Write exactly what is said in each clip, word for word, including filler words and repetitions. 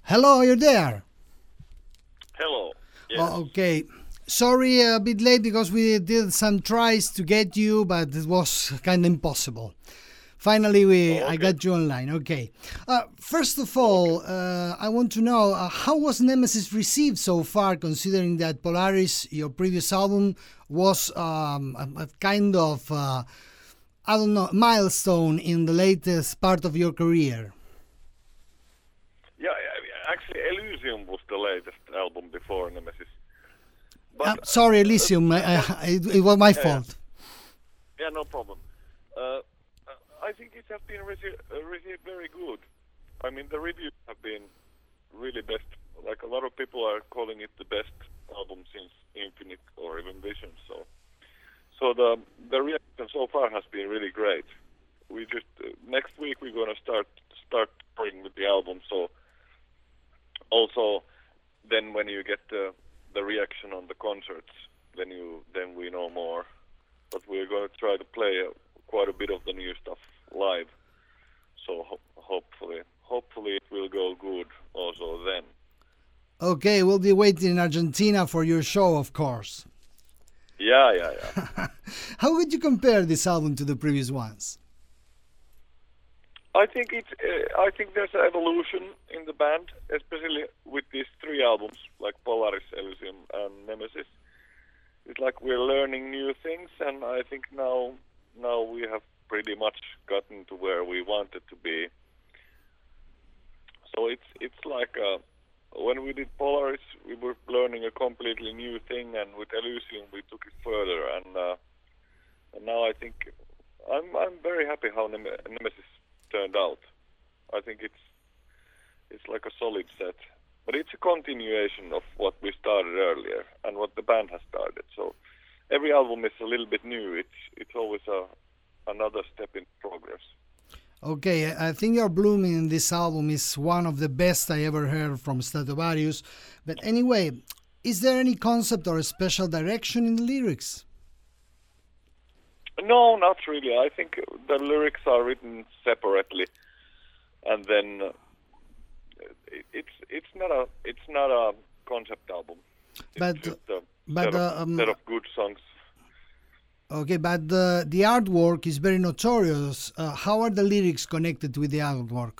Hello, you're there. Hello. Yes. Oh, okay. Sorry, a bit late because we did some tries to get you, but it was kind of impossible. Finally, we Oh, I okay. got you online. Okay. Uh, first of all, uh, I want to know uh, how was Nemesis received so far, considering that Polaris, your previous album, was um, a, a kind of uh, I don't know milestone in the latest part of your career. Yeah, yeah, actually, Elysium was the latest album before Nemesis. But Uh, sorry, uh, Elysium. I, uh, I, it, it was my yeah, yeah, fault. yeah, no problem. Uh, uh, I think it has been received, uh, received very good. I mean, the reviews have been really best. Like a lot of people are calling it the best album since Infinite or even Vision. So, so the the reaction so far has been really great. We just uh, next week we're gonna start start touring with the album. So also then when you get the the reaction on the concerts, then you then we know more. But we're going to try to play uh, quite a bit of the new stuff live. So ho- hopefully, hopefully it will go good also then. Okay, we'll be waiting in Argentina for your show, of course. Yeah, yeah, yeah. How would you compare this album to the previous ones? I think it's. Uh, I think there's an evolution in the band, especially with these three albums, like Polaris, Elysium, and Nemesis. It's like we're learning new things, and I think now, now we have pretty much gotten to where we wanted to be. So it's it's like uh, when we did Polaris, we were learning a completely new thing, and with Elysium we took it further, and, uh, and now I think I'm I'm very happy how Nem- Nemesis turned out. I think it's it's like a solid set, but it's a continuation of what we started earlier and what the band has started. So every album is a little bit new. It's it's always a another step in progress. Okay, I I think Your Blooming in this album is one of the best I ever heard from Stratovarius. But anyway, is there any concept or a special direction in the lyrics? No, not really. I think the lyrics are written separately, and then uh, it- it's it's not a it's not a concept album. It's But just a but set of uh, um, set of good songs. okay, but the the artwork is very notorious. Uh, how are the lyrics connected with the artwork?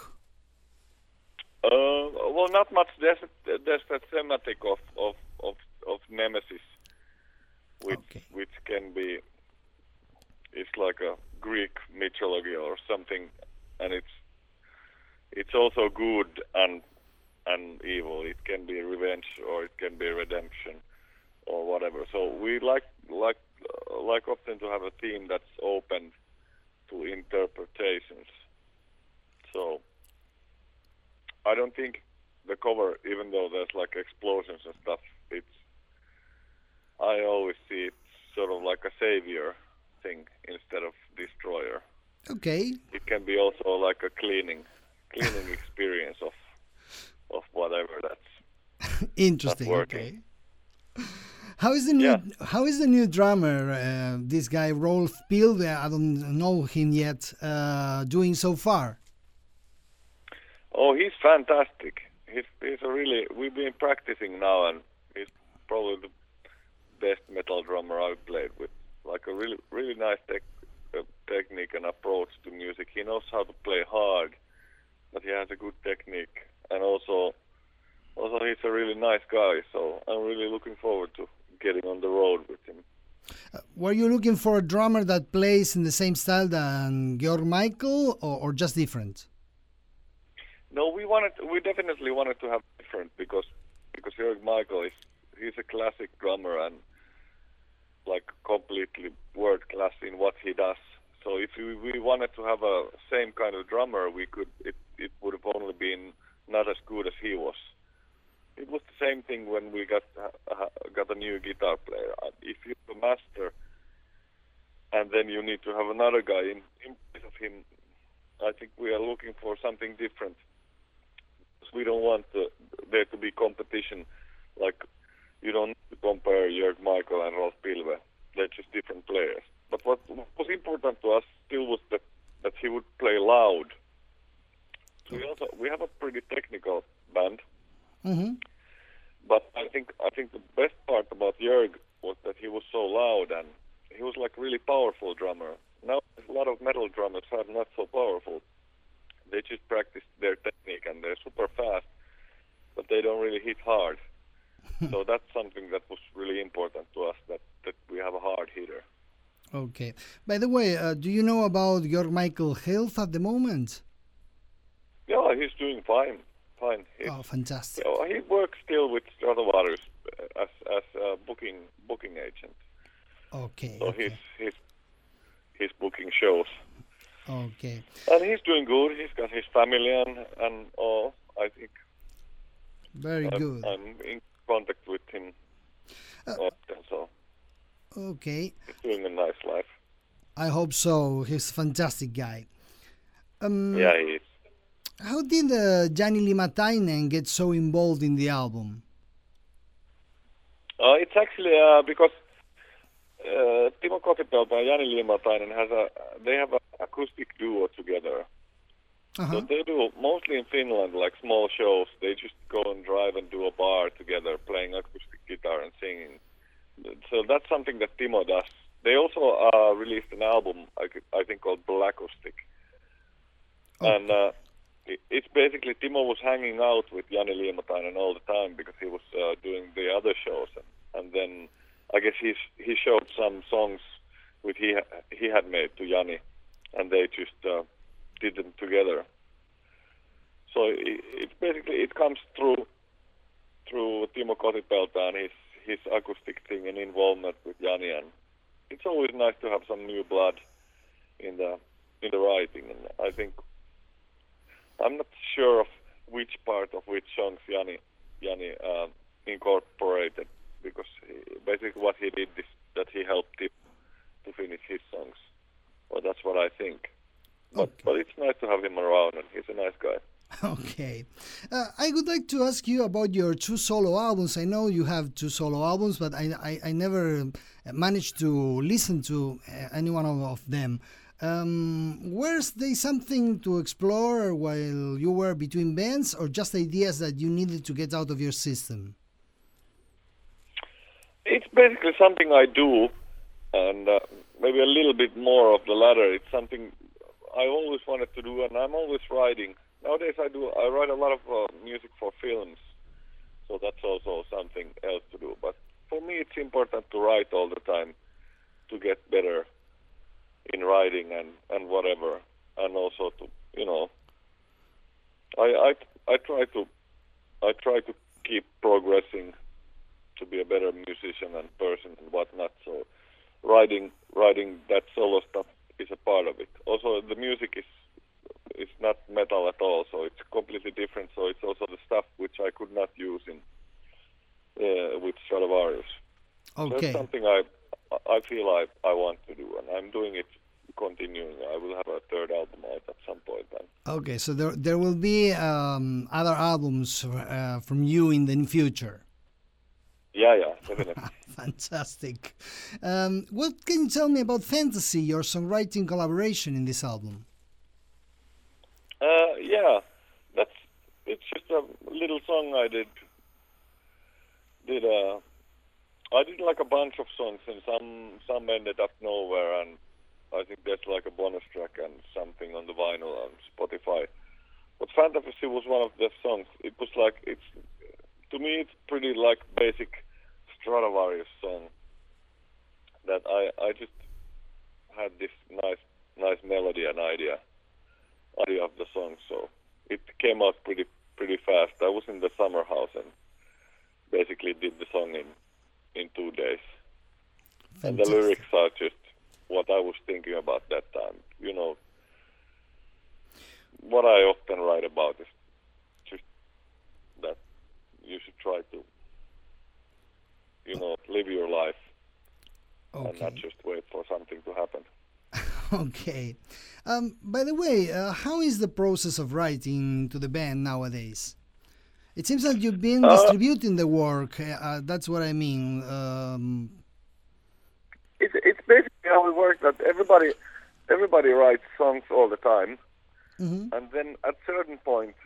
Uh, well, not much. There's there's that thematic of of of, of Nemesis, which Okay. which can be it's like a Greek mythology or something, and it's it's also good and and evil. It can be revenge or it can be redemption or whatever. So we like like uh, like often to have a theme that's open to interpretations. So I don't think the cover, even though there's like explosions and stuff, it's I always see it sort of like a savior thing instead of destroyer. Okay, It can be also like a cleaning cleaning experience of of whatever that's not interesting. working. Okay. How is the new Yeah. How is the new drummer? Uh, this guy Rolf Pilve, I don't know him yet. Uh, doing so far? Oh, he's fantastic. He's he's a really. We've been practicing now, and he's probably the best metal drummer I've played with. Like a really really nice tech, uh, technique and approach to music. He knows how to play hard, but he has a good technique, and also also he's a really nice guy. So I'm really looking forward to getting on the road with him. Were you looking for a drummer that plays in the same style than Georg Michael, or, or just different? No, we wanted. We definitely wanted to have different because because Jörg Michael is he's a classic drummer and like completely world class in what he does. So if we, we wanted to have a same kind of drummer, we could. It it would have only been not as good as he was. It was the same thing when we got uh, got a new guitar player. Uh, If you're a master, and then you need to have another guy in, in place of him, I think we are looking for something different. We don't want the, there to be competition. Like you don't need to compare Jörg Michael and Rolf Pilve. They're just different players. But what was important to us still was that that he would play loud. So we also we have a pretty technical band, Mm-hmm. But I think I think the best part about Jörg was that he was so loud and he was like really powerful drummer. Now a lot of metal drummers are not so powerful. They just practice their technique and they're super fast, but they don't really hit hard. So that's something that was really important to us, that, that we have a hard hitter. Okay. By the way, uh, do you know about Georg Michael's health at the moment? Yeah, he's doing fine. Fine. He's, Oh, fantastic. You know, he works still with Stratovarius as as a booking booking agent. Okay. So okay. he's he's he's booking shows. Okay. And he's doing good. He's got his family and and all. I think. Very I'm, good. I'm in contact with him Uh, often, so Okay. he's doing a nice life. I hope so. He's a fantastic guy. Um, Yeah, he is. How did uh, Jani Limatainen get so involved in the album? Uh, it's actually uh, because uh, Timo Kotipelto and Jani Limatainen has a they have an acoustic duo together. Uh-huh. So they do mostly in Finland, like small shows. They just go and drive and do a bar together, playing acoustic guitar and singing. So that's something that Timo does. They also uh, released an album, I, could, I think, called Blackoustic. Oh. And uh, it, it's basically Timo was hanging out with Jani Limatainen all the time because he was uh, doing the other shows. And, and then I guess he's, he showed some songs which he he had made to Jani, and they just uh, did them together. So it, it's basically, it comes through through Timo Kotipelto and his, his acoustic thing and involvement with Jani, and it's always nice to have some new blood in the in the writing. And I think I'm not sure of which part of which songs Jani Jani uh, incorporated, because he, basically what he did is that he helped him to finish his songs. Well, that's what I think. But Okay. but it's nice to have him around, and he's a nice guy. Okay. Uh, I would like to ask you about your two solo albums. I know you have two solo albums, but I, I, I never managed to listen to any one of, of them. Um, were they something to explore while you were between bands, or just ideas that you needed to get out of your system? It's basically something I do, and uh, maybe a little bit more of the latter. It's something I always wanted to do, and I'm always writing. Nowadays I do. I write a lot of uh, music for films, so that's also something else to do. But for me, it's important to write all the time to get better in writing and, and whatever, and also to you know. I I I try to I try to keep progressing to be a better musician and person and whatnot. So writing writing that solo stuff is a part of it. Also, the music is. It's not metal at all, so it's completely different. So it's also the stuff which I could not use in uh, with Stratovarius. So Okay. it's something I I feel I I want to do, and I'm doing it, continuing. I will have a third album out at some point. Then. Okay, so there there will be um, other albums uh, from you in the future. Yeah, yeah, definitely. Fantastic. Um, what can you tell me about Fantasy, your songwriting collaboration in this album? Uh, yeah, that's it's just a little song I did. Did uh, I did like a bunch of songs, and some some ended up nowhere, and I think there's like a bonus track and something on the vinyl on Spotify. But Fantasy was one of the songs. It was like it's to me it's pretty like basic Stratovarius song that I I just had this nice nice melody and idea. idea of the song, so it came out pretty pretty fast. I was in the summer house and basically did the song in in two days. Fantastic. And the lyrics are just what I was thinking about that time. You know, what I often write about is just that you should try to, you know, live your life Okay. and not just wait for something to happen. Okay. Um, by the way, uh, how is the process of writing to the band nowadays? It seems that you've been Uh, distributing the work. Uh, uh, that's what I mean. Um, It's it's basically how it works that everybody everybody writes songs all the time, mhm. and then at certain point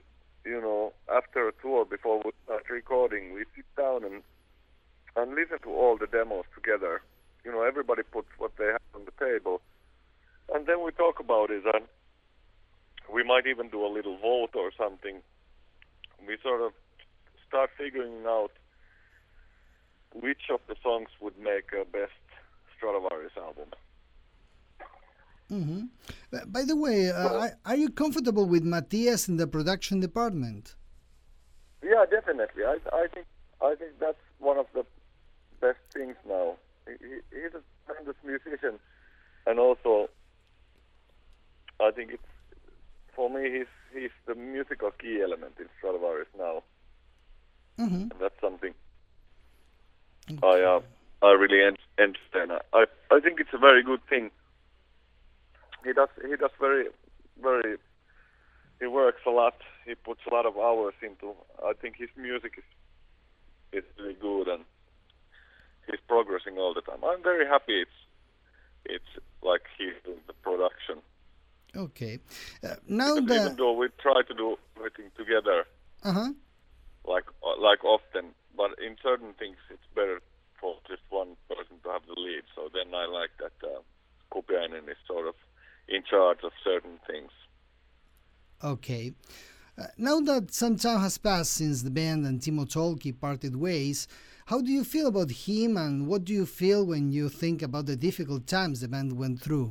you know, after a tour, before we start recording, we sit down and and listen to all the demos together. You know, everybody puts what they have on the table, and then we talk about it, and we might even do a little vote or something. We sort of start figuring out which of the songs would make a best Stratovarius album. Mm-hmm. By the way, uh, well, are you comfortable with Matthias in the production department? Yeah, definitely. I I think I think that's one of the best things now. He, he's a tremendous musician, and also I think it's for me he's he's the musical key element in Stratovarius now. Mm-hmm. And that's something okay. I uh, I really entertain. I I think it's a very good thing. He does he does very very he works a lot. He puts a lot of hours into. I think his music is is really good, and he's progressing all the time. I'm very happy it's it's like he's doing the production. Okay. Uh, now because that even though we try to do everything together, uh-huh. like like often, but in certain things it's better for just one person to have the lead. So then I like that uh, Kupiainen is sort of in charge of certain things. Okay. Uh, now that some time has passed since the band and Timo Tolkki parted ways, how do you feel about him, and what do you feel when you think about the difficult times the band went through?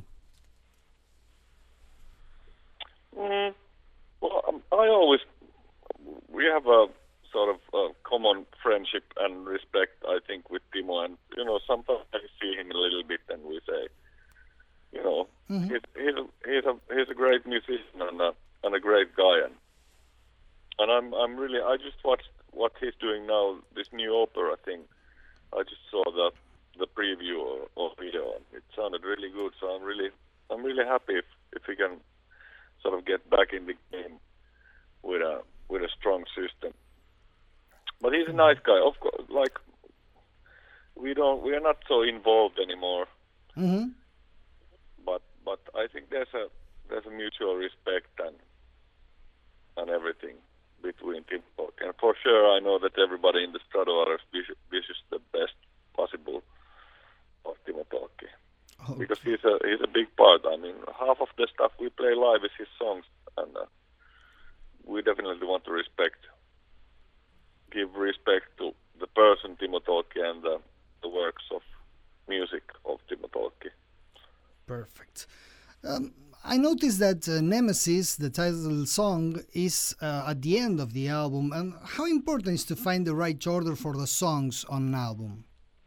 Mm, well, um, I always, we have a sort of a common friendship and respect, I think, with Timo, and, you know, sometimes I see him a little bit and we say, you know, mm-hmm. he's, he's, a, he's, a, he's a great musician and a, and a great guy, and, and I'm I'm really, I just watched what he's doing now, this new opera thing. I just saw the the preview or, or video, and it sounded really good, so I'm really, I'm really happy if, if he can sort of get back in the game with a with a strong system. But he's a nice guy. Of course, like we don't we are not so involved anymore. Mm-hmm. But but I think there's a there's a mutual respect and and everything between Timo Tolkki. And for sure, I know that everybody in the Stratovarius wishes the best possible of Timo Tolkki. Okay. Because he's a he's a big part. I mean, half of the stuff we play live is his songs, and uh, we definitely want to respect, give respect to the person Timo Tolkki and the, the works of music of Timo Tolkki. Perfect. Um, I noticed that uh, Nemesis, the title song, is uh, at the end of the album. And how important is to find the right order for the songs on an album?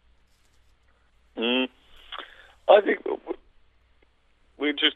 Mm. I think we just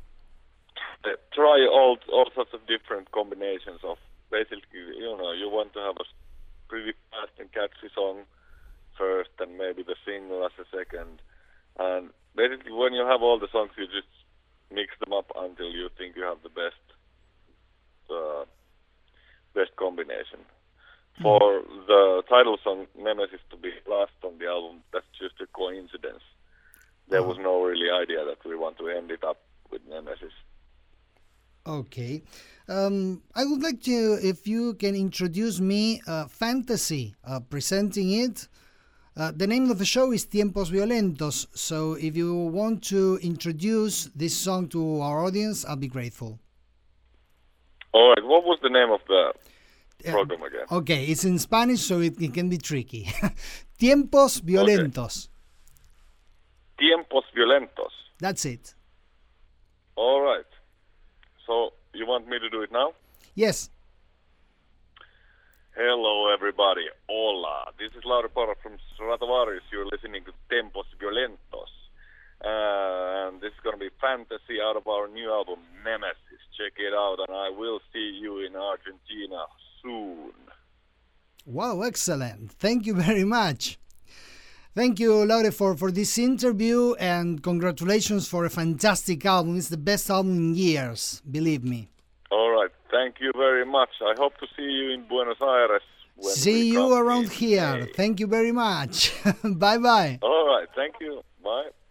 try all all sorts of different combinations of basically, you know, you want to have a pretty fast and catchy song first, and maybe the single as a second. And basically, when you have all the songs, you just mix them up until you think you have the best uh, best combination. Mm-hmm. For the title song Nemesis to be last on the album, that's just a coincidence. There was no really idea that we want to end it up with Nemesis. Okay. Um, I would like to, if you can introduce me, uh, Fantasy, uh, presenting it. Uh, the name of the show is Tiempos Violentos, so if you want to introduce this song to our audience, I'll be grateful. All right, what was the name of the program uh, again? Okay, it's in Spanish, so it, it can be tricky. Tiempos Violentos. Okay. Tiempos Violentos. That's it. All right. So, you want me to do it now? Yes. Hello, everybody. Hola. This is Lauri Pora from Stratovarius. You're listening to Tiempos Violentos. Uh, and this is going to be Fantasy out of our new album, Nemesis. Check it out, and I will see you in Argentina soon. Wow, excellent. Thank you very much. Thank you, Lauri, for, for this interview, and congratulations for a fantastic album. It's the best album in years, believe me. All right. Thank you very much. I hope to see you in Buenos Aires. When see you around here. May. Thank you very much. Bye-bye. All right. Thank you. Bye.